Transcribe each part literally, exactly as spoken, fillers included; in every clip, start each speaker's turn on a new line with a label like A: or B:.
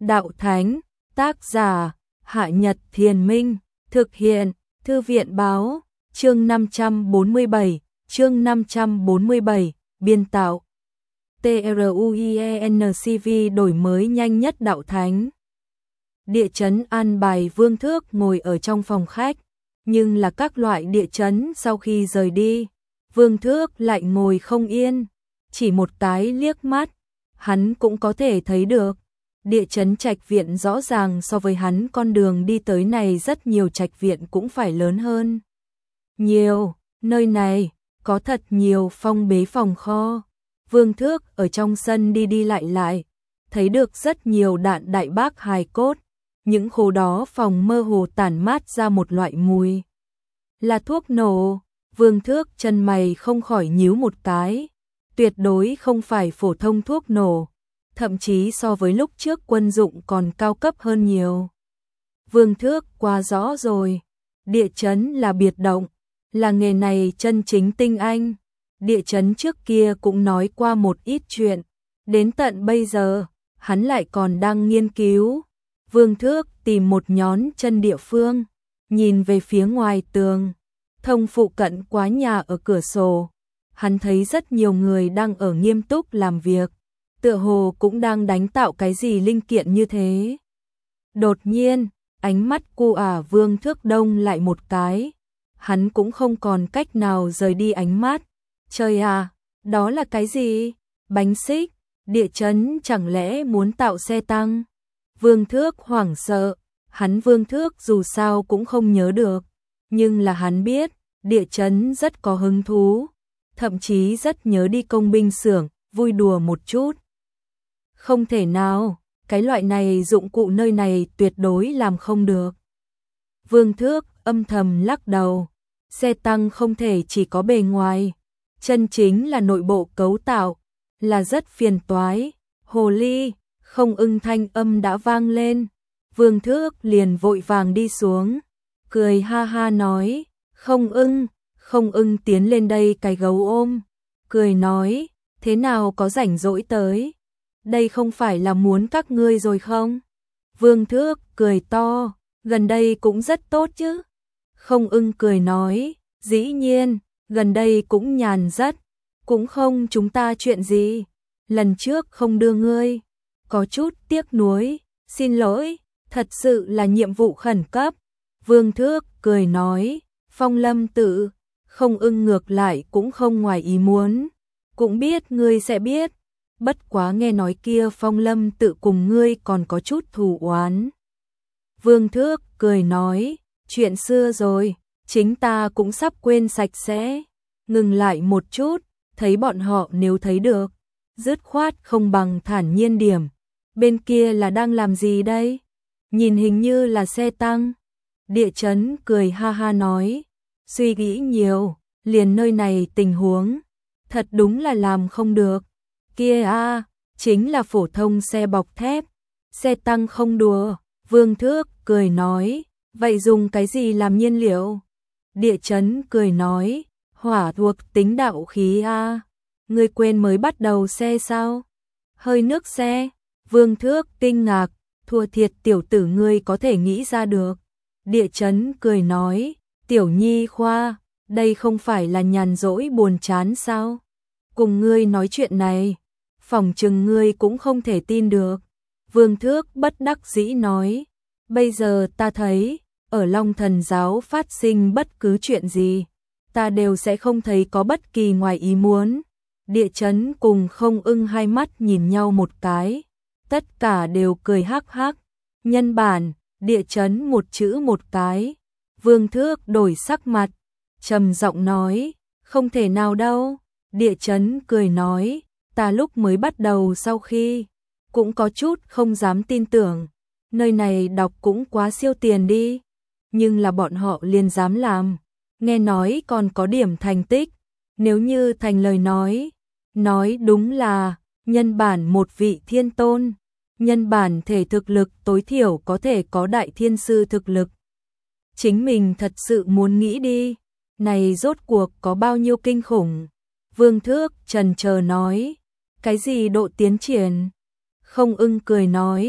A: Đạo Thánh, tác giả, Hạ Nhật Thiền Minh, thực hiện, Thư viện báo, chương năm trăm bốn mươi bảy, chương năm trăm bốn mươi bảy, biên tạo. TRUIENCV đổi mới nhanh nhất Đạo Thánh. Địa chấn an bài Vương Thước ngồi ở trong phòng khách, nhưng là các loại địa chấn sau khi rời đi, Vương Thước lại ngồi không yên, chỉ một cái liếc mắt, hắn cũng có thể thấy được. Địa chấn trạch viện rõ ràng so với hắn con đường đi tới này rất nhiều trạch viện cũng phải lớn hơn. Nhiều, nơi này, có thật nhiều phong bế phòng kho. Vương Thước ở trong sân đi đi lại lại, thấy được rất nhiều đạn đại bác hài cốt. Những khố đó phòng mơ hồ tản mát ra một loại mùi. Là thuốc nổ. Vương Thước chân mày không khỏi nhíu một cái. Tuyệt đối không phải phổ thông thuốc nổ. Thậm chí so với lúc trước quân dụng còn cao cấp hơn nhiều. Vương Thước quá rõ rồi. Địa chấn là biệt động. Là nghề này chân chính tinh anh. Địa chấn trước kia cũng nói qua một ít chuyện. Đến tận bây giờ, hắn lại còn đang nghiên cứu. Vương Thước tìm một nhón chân địa phương, nhìn về phía ngoài tường, thông phụ cận quá nhà ở cửa sổ. Hắn thấy rất nhiều người đang ở nghiêm túc làm việc, tựa hồ cũng đang đánh tạo cái gì linh kiện như thế. Đột nhiên, ánh mắt cu ả Vương Thước đông lại một cái, hắn cũng không còn cách nào rời đi ánh mắt. Trời à, đó là cái gì? Bánh xích, địa chấn chẳng lẽ muốn tạo xe tăng? Vương Thước hoảng sợ, hắn Vương Thước dù sao cũng không nhớ được, nhưng là hắn biết, địa chấn rất có hứng thú, thậm chí rất nhớ đi công binh xưởng, vui đùa một chút. Không thể nào, cái loại này dụng cụ nơi này tuyệt đối làm không được. Vương Thước âm thầm lắc đầu, xe tăng không thể chỉ có bề ngoài, chân chính là nội bộ cấu tạo, là rất phiền toái. Hồ ly, Không Ưng thanh âm đã vang lên, Vương Thước liền vội vàng đi xuống, cười ha ha nói, Không Ưng, Không Ưng tiến lên đây cái gấu ôm, cười nói, thế nào có rảnh rỗi tới, đây không phải là muốn các ngươi rồi không? Vương Thước cười to, gần đây cũng rất tốt chứ. Không Ưng cười nói, dĩ nhiên, gần đây cũng nhàn rất, cũng không chúng ta chuyện gì, lần trước không đưa ngươi. Có chút tiếc nuối, xin lỗi, thật sự là nhiệm vụ khẩn cấp. Vương Thước cười nói, Phong Lâm Tự, Không Ưng ngược lại cũng không ngoài ý muốn, cũng biết ngươi sẽ biết, bất quá nghe nói kia Phong Lâm Tự cùng ngươi còn có chút thù oán. Vương Thước cười nói, chuyện xưa rồi, chính ta cũng sắp quên sạch sẽ. Ngừng lại một chút, thấy bọn họ nếu thấy được, dứt khoát không bằng thản nhiên điểm. Bên kia là đang làm gì đây? Nhìn hình như là xe tăng. Địa chấn cười ha ha nói, suy nghĩ nhiều, liền nơi này tình huống, thật đúng là làm không được. Kia a, chính là phổ thông xe bọc thép, xe tăng không đùa. Vương Thước cười nói, vậy dùng cái gì làm nhiên liệu? Địa chấn cười nói, hỏa thuộc tính đạo khí a. Ngươi quên mới bắt đầu xe sao? Hơi nước xe. Vương Thước kinh ngạc, thua thiệt tiểu tử ngươi có thể nghĩ ra được. Địa chấn cười nói, tiểu nhi khoa, đây không phải là nhàn rỗi buồn chán sao? Cùng ngươi nói chuyện này, phỏng chừng ngươi cũng không thể tin được. Vương Thước bất đắc dĩ nói, bây giờ ta thấy, ở Long Thần Giáo phát sinh bất cứ chuyện gì, ta đều sẽ không thấy có bất kỳ ngoài ý muốn. Địa chấn cùng Không Ưng hai mắt nhìn nhau một cái, tất cả đều cười hắc hắc. Nhân bản, địa chấn một chữ một cái. Vương Thước đổi sắc mặt, trầm giọng nói, không thể nào đâu. Địa chấn cười nói, ta lúc mới bắt đầu sau khi, cũng có chút không dám tin tưởng, nơi này đọc cũng quá siêu tiền đi, nhưng là bọn họ liền dám làm, nghe nói còn có điểm thành tích, nếu như thành lời nói, nói đúng là, nhân bản một vị thiên tôn, nhân bản thể thực lực tối thiểu có thể có đại thiên sư thực lực. Chính mình thật sự muốn nghĩ đi, này rốt cuộc có bao nhiêu kinh khủng. Vương Thước trần chờ nói, cái gì độ tiến triển? Không Ưng cười nói,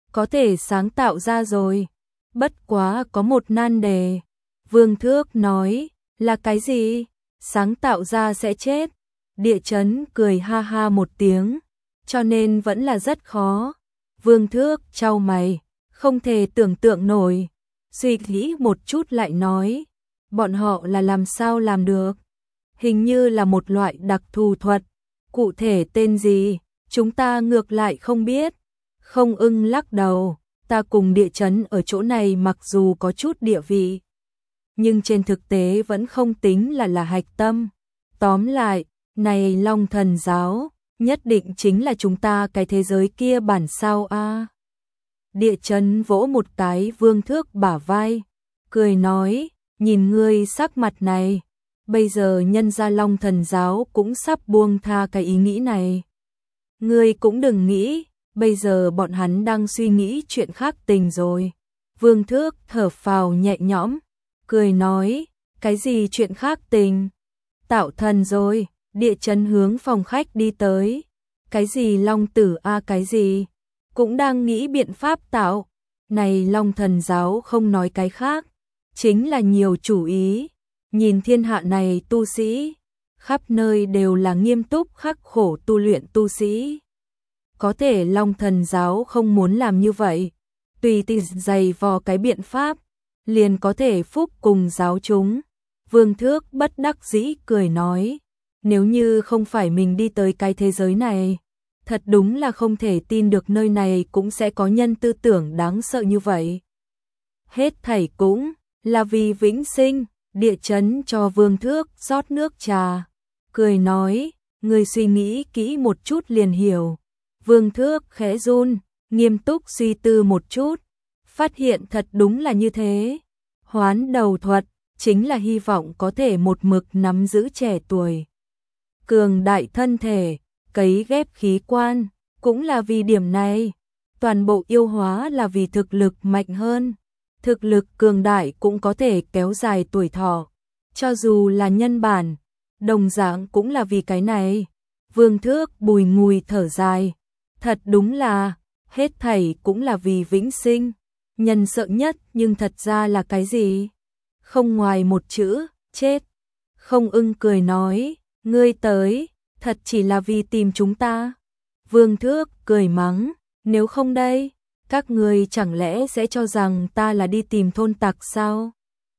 A: có thể sáng tạo ra rồi. Bất quá có một nan đề. Vương Thước nói, là cái gì? Sáng tạo ra sẽ chết. Địa chấn cười ha ha một tiếng, cho nên vẫn là rất khó. Vương Thước chau mày, không thể tưởng tượng nổi. Suy nghĩ một chút lại nói, bọn họ là làm sao làm được? Hình như là một loại đặc thù thuật, cụ thể tên gì, chúng ta ngược lại không biết. Không Ưng lắc đầu, ta cùng địa chấn ở chỗ này mặc dù có chút địa vị, nhưng trên thực tế vẫn không tính là là hạch tâm. Tóm lại, này Long Thần Giáo, nhất định chính là chúng ta cái thế giới kia bản sao a. À. Địa chấn vỗ một cái Vương Thước bả vai, cười nói, nhìn ngươi sắc mặt này, bây giờ nhân gia Long Thần Giáo cũng sắp buông tha cái ý nghĩ này. Ngươi cũng đừng nghĩ, bây giờ bọn hắn đang suy nghĩ chuyện khác tình rồi. Vương Thước thở phào nhẹ nhõm, cười nói, cái gì chuyện khác tình? Tạo thần rồi. Địa chấn hướng phòng khách đi tới. Cái gì Long Tử a à, cái gì? Cũng đang nghĩ biện pháp tạo. Này Long Thần Giáo không nói cái khác, chính là nhiều chủ ý. Nhìn thiên hạ này tu sĩ, khắp nơi đều là nghiêm túc khắc khổ tu luyện tu sĩ. Có thể Long Thần Giáo không muốn làm như vậy, tùy tiện dày vò cái biện pháp, liền có thể phúc cùng giáo chúng. Vương Thước bất đắc dĩ cười nói, nếu như không phải mình đi tới cái thế giới này, thật đúng là không thể tin được nơi này cũng sẽ có nhân tư tưởng đáng sợ như vậy. Hết thảy cũng là vì vĩnh sinh. Địa chấn cho Vương Thước rót nước trà, cười nói, người suy nghĩ kỹ một chút liền hiểu. Vương Thước khẽ run, nghiêm túc suy tư một chút, phát hiện thật đúng là như thế. Hoán đầu thuật chính là hy vọng có thể một mực nắm giữ trẻ tuổi, cường đại thân thể, cấy ghép khí quan, cũng là vì điểm này. Toàn bộ yêu hóa là vì thực lực mạnh hơn, thực lực cường đại cũng có thể kéo dài tuổi thọ, cho dù là nhân bản, đồng dạng cũng là vì cái này. Vương Thước bùi ngùi thở dài, thật đúng là, hết thảy cũng là vì vĩnh sinh. Nhân sợ nhất nhưng thật ra là cái gì? Không ngoài một chữ, chết. Không Ưng cười nói, ngươi tới, thật chỉ là vì tìm chúng ta. Vương Thước cười mắng, nếu không đây, các người chẳng lẽ sẽ cho rằng ta là đi tìm thôn tặc sao?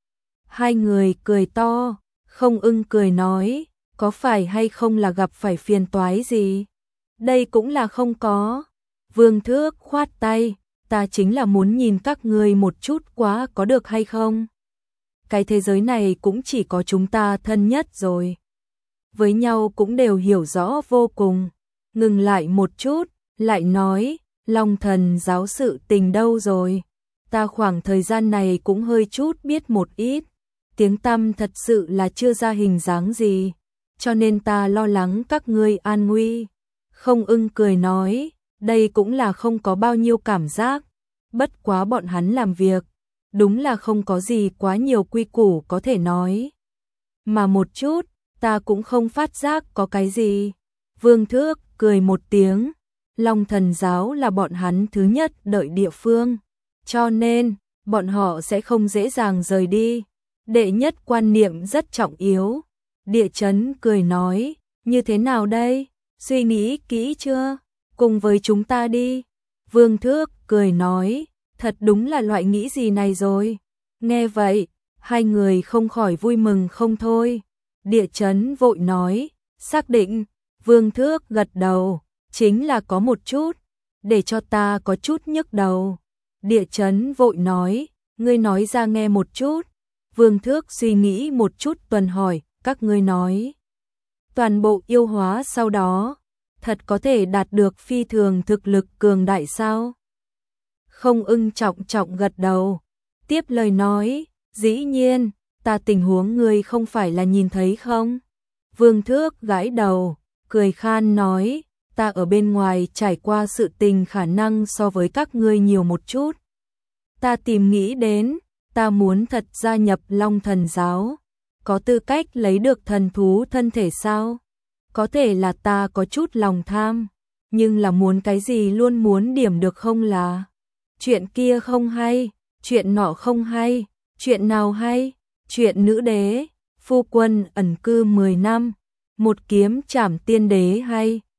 A: Hai người cười to, Không Ưng cười nói, có phải hay không là gặp phải phiền toái gì? Đây cũng là không có. Vương Thước khoát tay, ta chính là muốn nhìn các người một chút quá có được hay không? Cái thế giới này cũng chỉ có chúng ta thân nhất rồi. Với nhau cũng đều hiểu rõ vô cùng. Ngừng lại một chút, lại nói, Long Thần Giáo sự tình đâu rồi? Ta khoảng thời gian này cũng hơi chút biết một ít. Tiếng tăm thật sự là chưa ra hình dáng gì, cho nên ta lo lắng các ngươi an nguy. Không Ưng cười nói, đây cũng là không có bao nhiêu cảm giác. Bất quá bọn hắn làm việc, đúng là không có gì quá nhiều quy củ có thể nói. Mà một chút, ta cũng không phát giác có cái gì. Vương Thước cười một tiếng, Long Thần Giáo là bọn hắn thứ nhất đợi địa phương, cho nên bọn họ sẽ không dễ dàng rời đi. Đệ nhất quan niệm rất trọng yếu. Địa chấn cười nói, như thế nào đây? Suy nghĩ kỹ chưa? Cùng với chúng ta đi. Vương Thước cười nói, thật đúng là loại nghĩ gì này rồi. Nghe vậy, hai người không khỏi vui mừng không thôi. Địa chấn vội nói, xác định. Vương Thước gật đầu, chính là có một chút, để cho ta có chút nhức đầu. Địa chấn vội nói, ngươi nói ra nghe một chút. Vương Thước suy nghĩ một chút tuần hỏi, các ngươi nói. Toàn bộ yêu hóa sau đó, thật có thể đạt được phi thường thực lực cường đại sao? Không Ưng trọng trọng gật đầu, tiếp lời nói, dĩ nhiên, ta tình huống ngươi không phải là nhìn thấy không? Vương Thước gãi đầu, cười khan nói, ta ở bên ngoài trải qua sự tình khả năng so với các ngươi nhiều một chút. Ta tìm nghĩ đến, ta muốn thật gia nhập Long Thần Giáo, có tư cách lấy được thần thú thân thể sao? Có thể là ta có chút lòng tham, nhưng là muốn cái gì luôn muốn điểm được không là? chuyện kia không hay, chuyện nọ không hay, chuyện nào hay, chuyện nữ đế, phu quân ẩn cư mười năm, một kiếm trảm tiên đế hay.